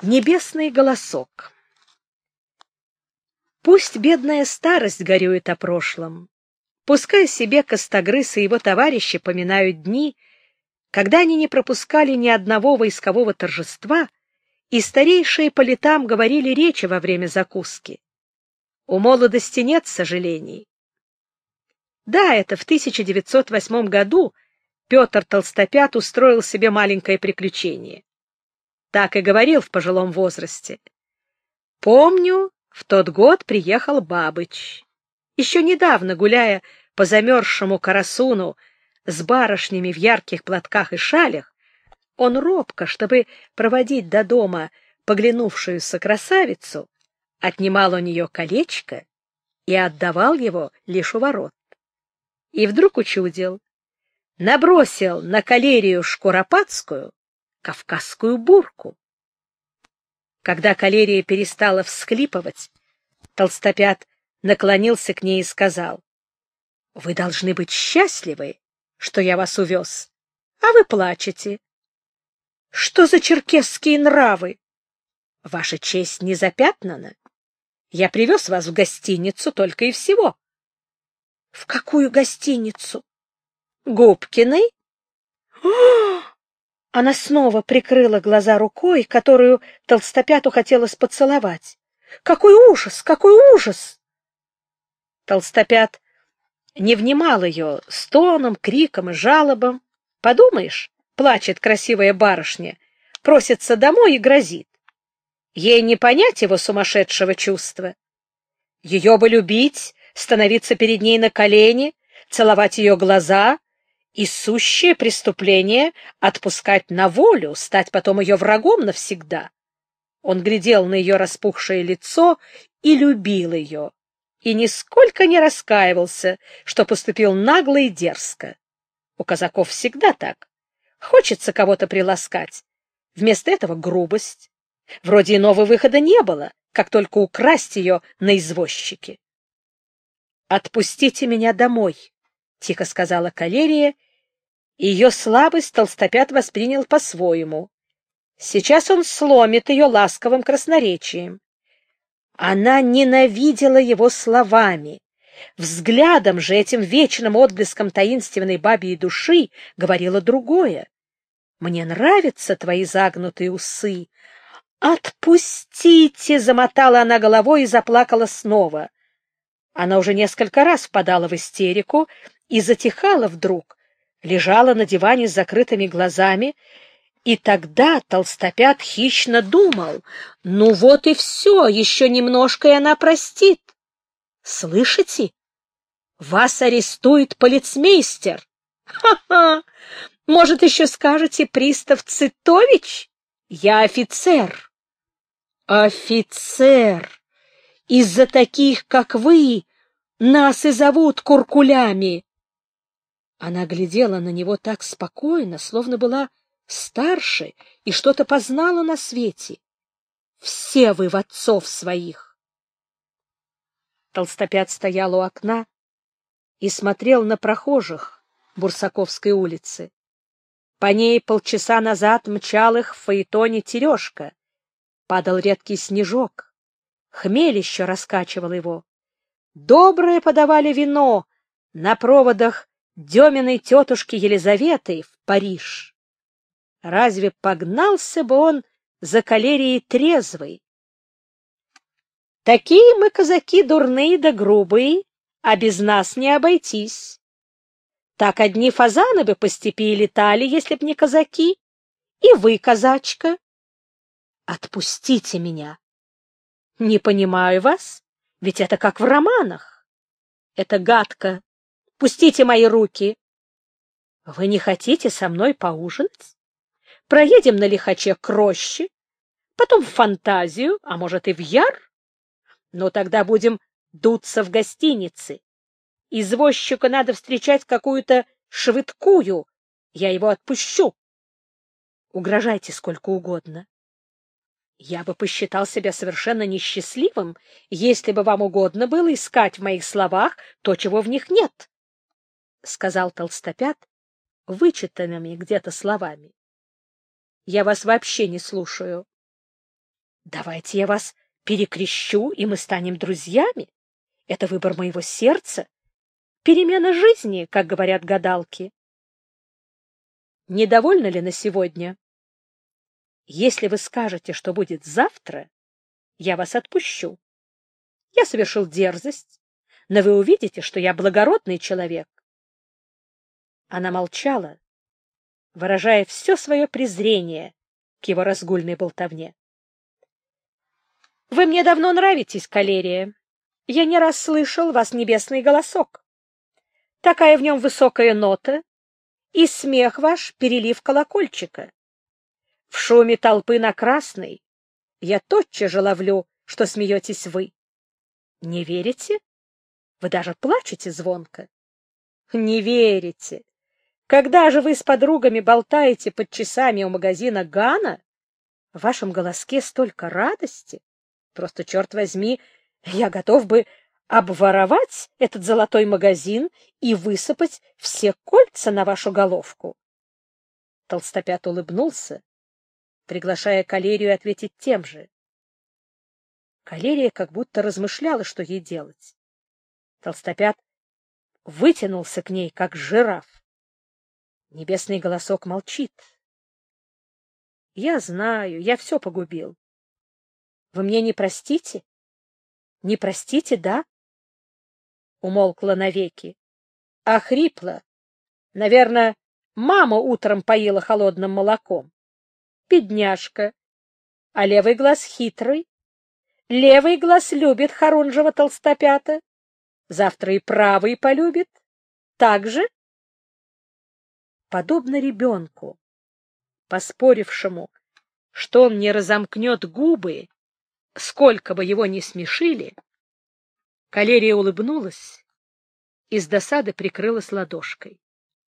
Небесный голосок. Пусть бедная старость горюет о прошлом, пускай себе Костогрыз и его товарищи поминают дни, когда они не пропускали ни одного войскового торжества, и старейшие по летам говорили речи во время закуски. У молодости нет сожалений. Да, это в 1908 году Петр Толстопят устроил себе маленькое приключение. Так и говорил в пожилом возрасте. Помню, в тот год приехал Бабыч. Еще недавно, гуляя по замерзшему Карасуну с барышнями в ярких платках и шалях, он робко, чтобы проводить до дома поглянувшуюся красавицу, отнимал у нее колечко и отдавал его лишь у ворот. И вдруг учудил, набросил на калерию шкуропатскую кавказскую бурку. Когда калерия перестала всхлипывать, Толстопят наклонился к ней и сказал: — Вы должны быть счастливы, что я вас увез, а вы плачете. — Что за черкесские нравы? — Ваша честь не запятнана. Я привез вас в гостиницу только и всего. — В какую гостиницу? — Губкиной. Она снова прикрыла глаза рукой, которую Толстопяту хотелось поцеловать. Какой ужас! Какой ужас! Толстопят не внимал ее стоном, криком и жалобам. Подумаешь, плачет красивая барышня, просится домой и грозит. Ей не понять его сумасшедшего чувства. Ее бы любить, становиться перед ней на колени, целовать ее глаза — и сущее преступление отпускать на волю, стать потом ее врагом навсегда. Он глядел на ее распухшее лицо и любил ее, и нисколько не раскаивался, что поступил нагло и дерзко. У казаков всегда так. Хочется кого-то приласкать. Вместо этого грубость. Вроде иного выхода не было, как только украсть ее на извозчике. — Отпустите меня домой, — тихо сказала калерия, и ее слабость Толстопят воспринял по-своему. Сейчас он сломит ее ласковым красноречием. Она ненавидела его словами. Взглядом же, этим вечным отблеском таинственной бабьей души, говорила другое. «Мне нравятся твои загнутые усы». «Отпустите!» — замотала она головой и заплакала снова. Она уже несколько раз впадала в истерику и затихала вдруг, лежала на диване с закрытыми глазами, и тогда Толстопят хищно думал: ну вот и все, еще немножко, и она простит. Слышите? Вас арестует полицмейстер. Ха-ха! Может, еще скажете пристав Цитович? Я офицер. Офицер! Из-за таких, как вы, нас и зовут куркулями. Она глядела на него так спокойно, словно была старше и что-то познала на свете. Все вы в отцов своих. Толстопят стоял у окна и смотрел на прохожих Бурсаковской улицы. По ней полчаса назад мчал их в фаэтоне Терешка. Падал редкий снежок. Хмель еще раскачивал его. Доброе подавали вино на проводах Деминой тетушки Елизаветы в Париж. Разве погнался бы он за калерией трезвый? Такие мы, казаки, дурные да грубые, а без нас не обойтись. Так одни фазаны бы по степи летали, если б не казаки. И вы, казачка. Отпустите меня. Не понимаю вас, ведь это как в романах. Это гадко. Пустите мои руки. Вы не хотите со мной поужинать? Проедем на лихаче к роще, потом в Фантазию, а может и в Яр? Но тогда будем дуться в гостинице. Извозчика надо встречать какую-то швыдкую. Я его отпущу. Угрожайте сколько угодно. Я бы посчитал себя совершенно несчастливым, если бы вам угодно было искать в моих словах то, чего в них нет, — сказал Толстопят вычитанными где-то словами. — Я вас вообще не слушаю. Давайте я вас перекрещу, и мы станем друзьями. Это выбор моего сердца, перемена жизни, как говорят гадалки. Недовольны ли на сегодня? Если вы скажете, что будет завтра, я вас отпущу. Я совершил дерзость, но вы увидите, что я благородный человек. Она молчала, выражая все свое презрение к его разгульной болтовне. — Вы мне давно нравитесь, Калерия. Я не раз слышал вас небесный голосок. Такая в нем высокая нота, и смех ваш — перелив колокольчика. В шуме толпы на Красной я тотчас же ловлю, что смеетесь вы. Не верите? Вы даже плачете звонко. Не верите? Когда же вы с подругами болтаете под часами у магазина Гана, в вашем голоске столько радости. Просто, черт возьми, я готов бы обворовать этот золотой магазин и высыпать все кольца на вашу головку. Толстопят улыбнулся, приглашая Калерию ответить тем же. Калерия как будто размышляла, что ей делать. Толстопят вытянулся к ней, как жираф. Небесный голосок молчит. Я знаю, я все погубил. Вы мне не простите? Не простите, да? Умолкла навеки. Охрипла. Наверное, мама утром поила холодным молоком. Бедняжка. А левый глаз хитрый. Левый глаз любит хорунжего толстопята. Завтра и правый полюбит. Так же? Подобно ребенку, поспорившему, что он не разомкнет губы, сколько бы его ни смешили, Калерия улыбнулась и с досады прикрылась ладошкой.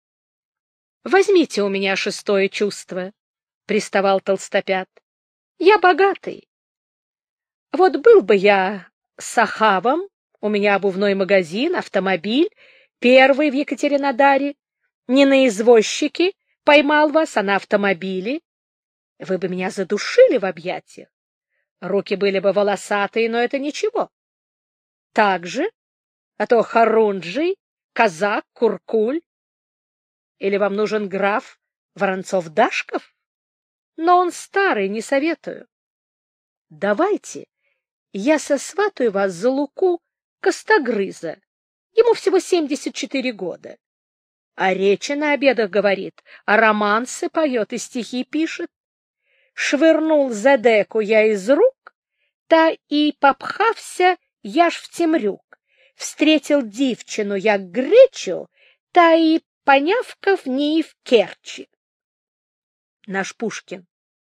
— Возьмите у меня шестое чувство, — приставал толстопят. — Я богатый. Вот был бы я сахавом, у меня обувной магазин, автомобиль, первый в Екатеринодаре, не на извозчике поймал вас, а на автомобиле. Вы бы меня задушили в объятиях. Руки были бы волосатые, но это ничего. Так же, а то Хорунжий, казак, Куркуль. Или вам нужен граф Воронцов-Дашков? Но он старый, не советую. Давайте я сосватаю вас за Луку Костогрыза. Ему всего 74 года. А речи на обедах говорит, а романсы поет и стихи пишет. Швырнул Зедеку я из рук, та и попхався я ж в темрюк. Встретил дівчину я гречу, та и понявков не в Керчи. Наш Пушкин.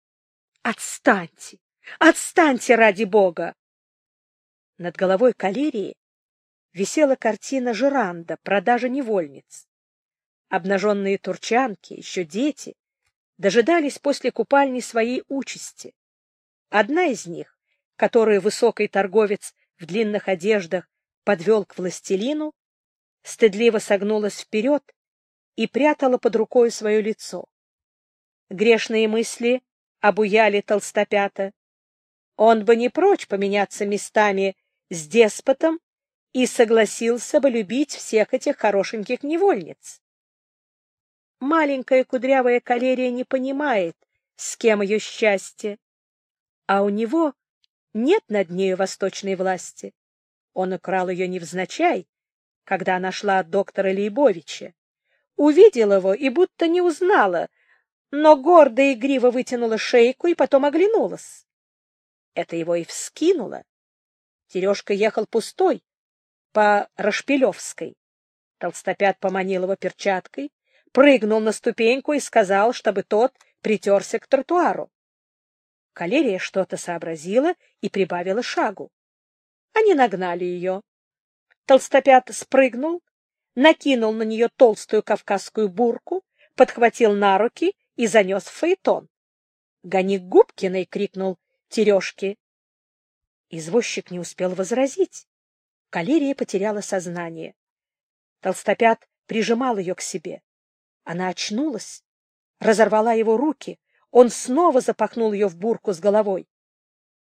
Отстаньте, отстаньте ради Бога! Над головой Калерии висела картина Жеранда «Продажа невольниц». Обнаженные турчанки, еще дети, дожидались после купальни своей участи. Одна из них, которую высокий торговец в длинных одеждах подвел к властелину, стыдливо согнулась вперед и прятала под рукой свое лицо. Грешные мысли обуяли толстопята. Он бы не прочь поменяться местами с деспотом и согласился бы любить всех этих хорошеньких невольниц. Маленькая кудрявая Калерия не понимает, с кем ее счастье, а у него нет над нею восточной власти. Он украл ее невзначай, когда она шла от доктора Лейбовича. Увидел его и будто не узнала, но гордо и игриво вытянула шейку и потом оглянулась. Это его и вскинуло. Терешка ехал пустой, по Рашпилевской. Толстопят поманил его перчаткой, прыгнул на ступеньку и сказал, чтобы тот притерся к тротуару. Калерия что-то сообразила и прибавила шагу. Они нагнали ее. Толстопят спрыгнул, накинул на нее толстую кавказскую бурку, подхватил на руки и занес в фаэтон. — Гони к Губкиной! — крикнул Терешке. Извозчик не успел возразить. Калерия потеряла сознание. Толстопят прижимал ее к себе. Она очнулась, разорвала его руки. Он снова запахнул ее в бурку с головой.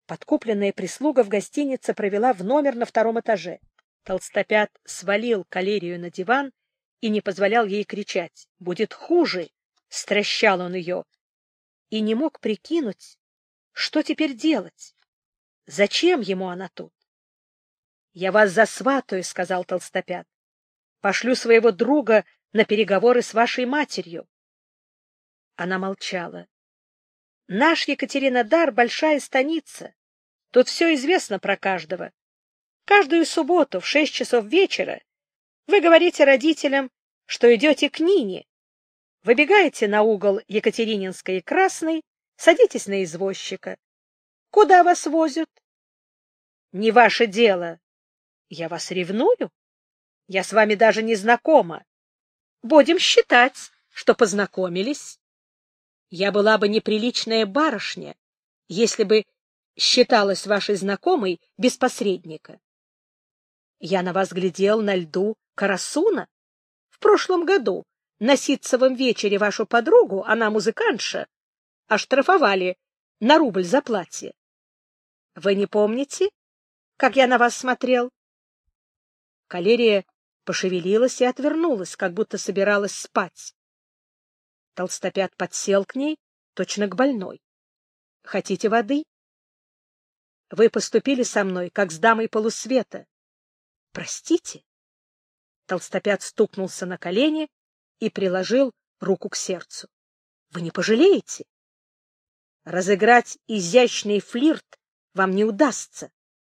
Подкупленная прислуга в гостинице провела в номер на 2-м этаже. Толстопят свалил Калерию на диван и не позволял ей кричать. «Будет хуже!» — стращал он ее. И не мог прикинуть, что теперь делать. Зачем ему она тут? «Я вас засватаю», — сказал Толстопят. «Пошлю своего друга на переговоры с вашей матерью». Она молчала. «Наш Екатеринодар — большая станица. Тут все известно про каждого. Каждую субботу в 6 часов вечера вы говорите родителям, что идете к Нине. Выбегаете на угол Екатерининской и Красной, садитесь на извозчика. Куда вас возят? Не ваше дело. Я вас ревную? Я с вами даже не знакома. Будем считать, что познакомились. Я была бы неприличная барышня, если бы считалась вашей знакомой без посредника. Я на вас глядел на льду Карасуна. В прошлом году на ситцевом вечере вашу подругу, она музыкантша, оштрафовали на рубль за платье. Вы не помните, как я на вас смотрел? Калерия пошевелилась и отвернулась, как будто собиралась спать. Толстопят подсел к ней, точно к больной. — Хотите воды? — Вы поступили со мной, как с дамой полусвета. — Простите? Толстопят стукнулся на колени и приложил руку к сердцу. — Вы не пожалеете? Разыграть изящный флирт вам не удастся.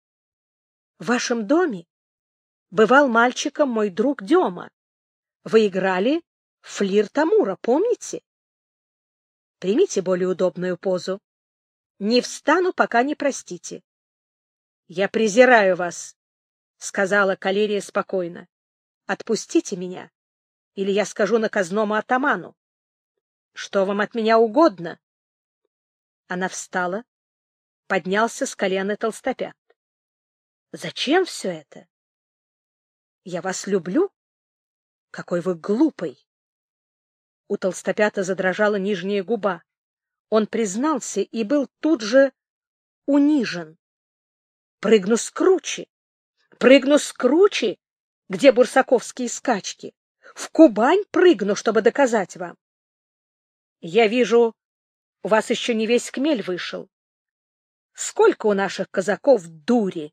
В вашем доме бывал мальчиком мой друг Дема. Вы играли в флирт Амура, помните? Примите более удобную позу. Не встану, пока не простите. — Я презираю вас, — сказала Калерия спокойно. — Отпустите меня, или я скажу наказному атаману. Что вам от меня угодно? Она встала, поднялся с колена Толстопят. — Зачем все это? — Я вас люблю. Какой вы глупый! У Толстопята задрожала нижняя губа. Он признался и был тут же унижен. Прыгну с кручи! Прыгну с кручи! Где бурсаковские скачки? В Кубань прыгну, чтобы доказать вам. Я вижу, у вас еще не весь хмель вышел. Сколько у наших казаков дури!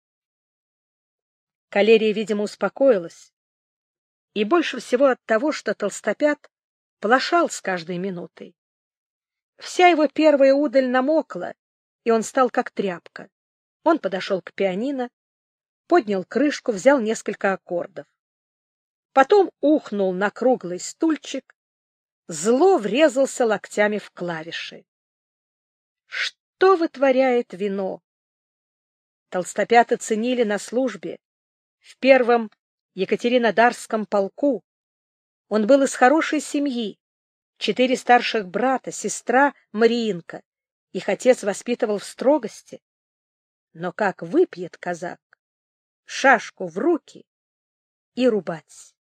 Калерия, видимо, успокоилась. И больше всего от того, что Толстопят плашал с каждой минутой. Вся его первая удаль намокла, и он стал как тряпка. Он подошел к пианино, поднял крышку, взял несколько аккордов. Потом ухнул на круглый стульчик, зло врезался локтями в клавиши. Что вытворяет вино? Толстопята ценили на службе в 1-м Екатеринодарском полку. Он был из хорошей семьи, 4 старших брата, сестра Мариинка. Их отец воспитывал в строгости. Но как выпьет казак, шашку в руки и рубать.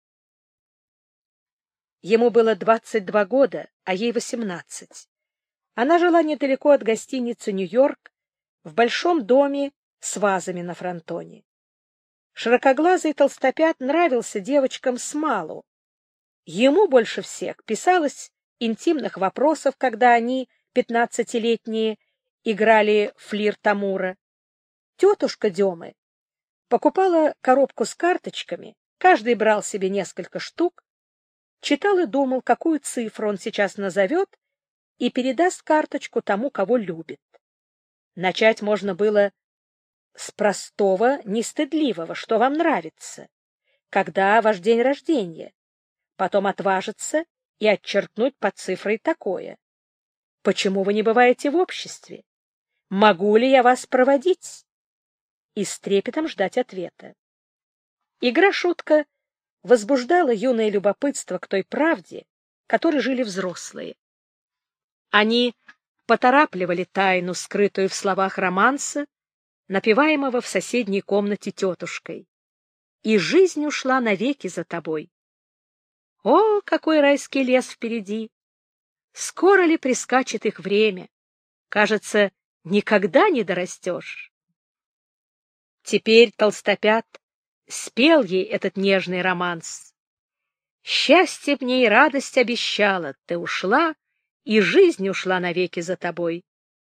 Ему было 22 года, а ей 18. Она жила недалеко от гостиницы «Нью-Йорк», в большом доме с вазами на фронтоне. Широкоглазый Толстопят нравился девочкам смалу. Ему больше всех писалось интимных вопросов, когда они, 15-летние, играли в флирт Амура. Тетушка Демы покупала коробку с карточками, каждый брал себе несколько штук, читал и думал, какую цифру он сейчас назовет, и передаст карточку тому, кого любит. Начать можно было с простого, нестыдливого, что вам нравится, когда ваш день рождения, потом отважиться и отчеркнуть под цифрой такое. Почему вы не бываете в обществе? Могу ли я вас проводить? И с трепетом ждать ответа. Игра-шутка возбуждала юное любопытство к той правде, которой жили взрослые. Они поторапливали тайну, скрытую в словах романса, напеваемого в соседней комнате тетушкой. И жизнь ушла навеки за тобой. О, какой райский лес впереди! Скоро ли прискачет их время? Кажется, никогда не дорастешь. Теперь Толстопят спел ей этот нежный романс. Счастье в ней радость обещала, ты ушла, и жизнь ушла навеки за тобой.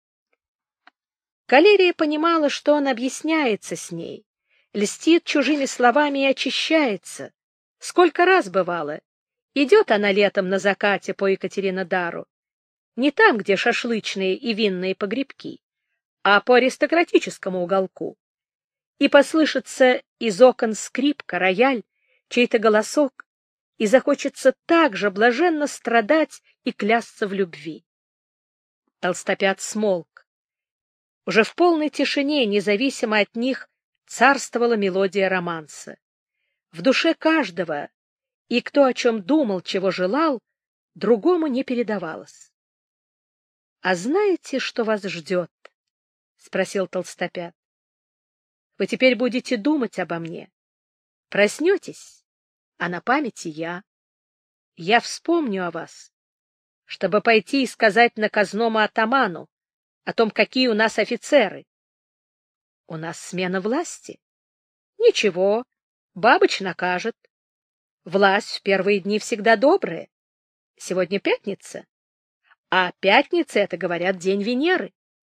Калерия понимала, что он объясняется с ней, льстит чужими словами и очищается. Сколько раз бывало, идет она летом на закате по Екатеринодару, не там, где шашлычные и винные погребки, а по аристократическому уголку, и послышится из окон скрипка, рояль, чей-то голосок, и захочется так же блаженно страдать и клясться в любви. Толстопят смолк. Уже в полной тишине, независимо от них, царствовала мелодия романса. В душе каждого, и кто о чем думал, чего желал, другому не передавалось. — А знаете, что вас ждет? — спросил Толстопят. — Вы теперь будете думать обо мне. Проснетесь, а на памяти я. Я вспомню о вас, чтобы пойти и сказать наказному атаману о том, какие у нас офицеры. У нас смена власти. Ничего, Бабыч накажет. Власть в первые дни всегда добрая. Сегодня пятница, а пятница — это, говорят, день Венеры.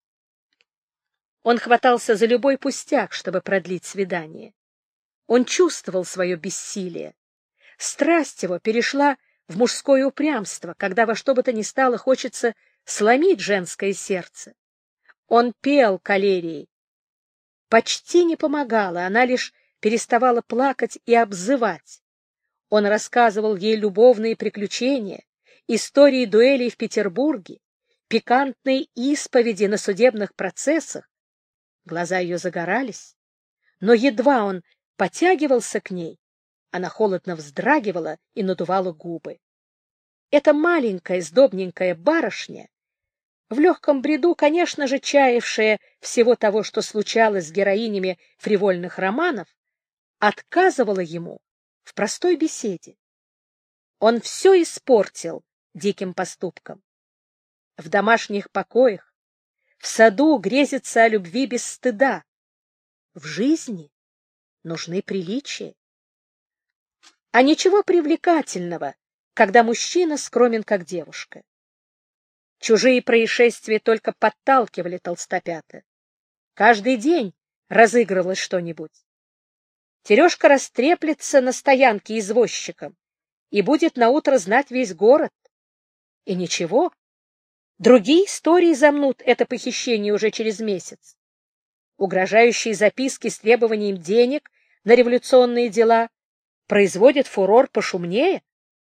Он хватался за любой пустяк, чтобы продлить свидание. Он чувствовал свое бессилие. Страсть его перешла в мужское упрямство, когда во что бы то ни стало хочется сломить женское сердце. Он пел Калерии. Почти не помогала, она лишь переставала плакать и обзывать. Он рассказывал ей любовные приключения, истории дуэлей в Петербурге, пикантные исповеди на судебных процессах. Глаза ее загорались, но едва он потягивался к ней, она холодно вздрагивала и надувала губы. Эта маленькая сдобненькая барышня, в легком бреду, конечно же, чаявшая всего того, что случалось с героинями фривольных романов, отказывала ему в простой беседе. Он все испортил диким поступком. В домашних покоях, в саду грезится о любви без стыда. В жизни нужны приличия. А ничего привлекательного, когда мужчина скромен, как девушка. Чужие происшествия только подталкивали Толстопята. Каждый день разыгрывалось что-нибудь. Терешка растреплется на стоянке извозчиком и будет наутро знать весь город. И ничего, другие истории замнут это похищение уже через месяц. Угрожающие записки с требованием денег на революционные дела производят фурор пошумнее.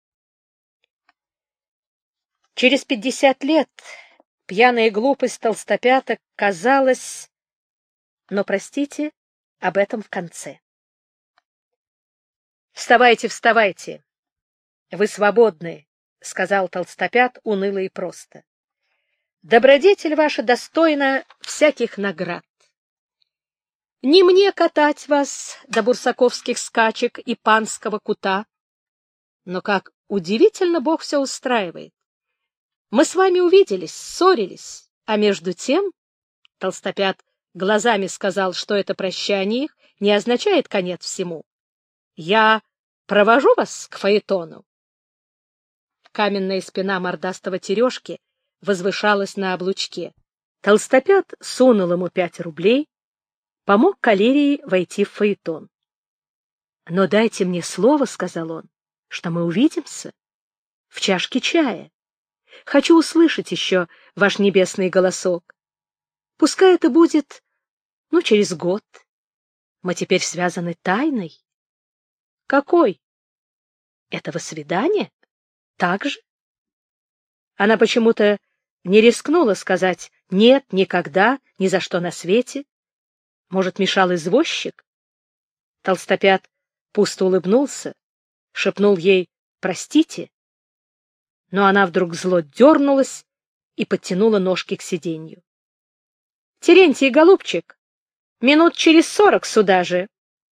Через 50 лет пьяная глупость Толстопята казалась... Но, простите, об этом в конце. «Вставайте, вставайте! Вы свободны», — сказал Толстопят уныло и просто. «Добродетель ваша достойна всяких наград. Не мне катать вас до бурсаковских скачек и панского кута, но как удивительно Бог все устраивает. Мы с вами увиделись, ссорились, а между тем...» Толстопят глазами сказал, что это прощание их не означает конец всему. «Я провожу вас к фаэтону». Каменная спина мордастого Терешки возвышалась на облучке. Толстопят сунул ему 5 рублей, помог Калерии войти в фаэтон. «Но дайте мне слово, — сказал он, — что мы увидимся в чашке чая. Хочу услышать еще ваш небесный голосок. Пускай это будет, через год. Мы теперь связаны тайной». «Какой? Этого свидания? Так же?» Она почему-то не рискнула сказать «нет, никогда, ни за что на свете». Может, мешал извозчик? Толстопят пусто улыбнулся, шепнул ей «простите», но она вдруг зло дернулась и подтянула ножки к сиденью. «Терентий, голубчик, минут через 40 сюда же».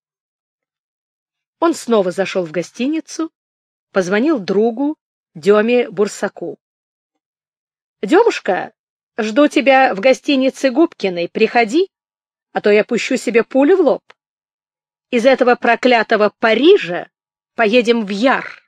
Он снова зашел в гостиницу, позвонил другу Деме Бурсаку. «Демушка, Жду тебя в гостинице Губкиной. Приходи, а то я пущу себе пулю в лоб. Из этого проклятого Парижа поедем в Яр.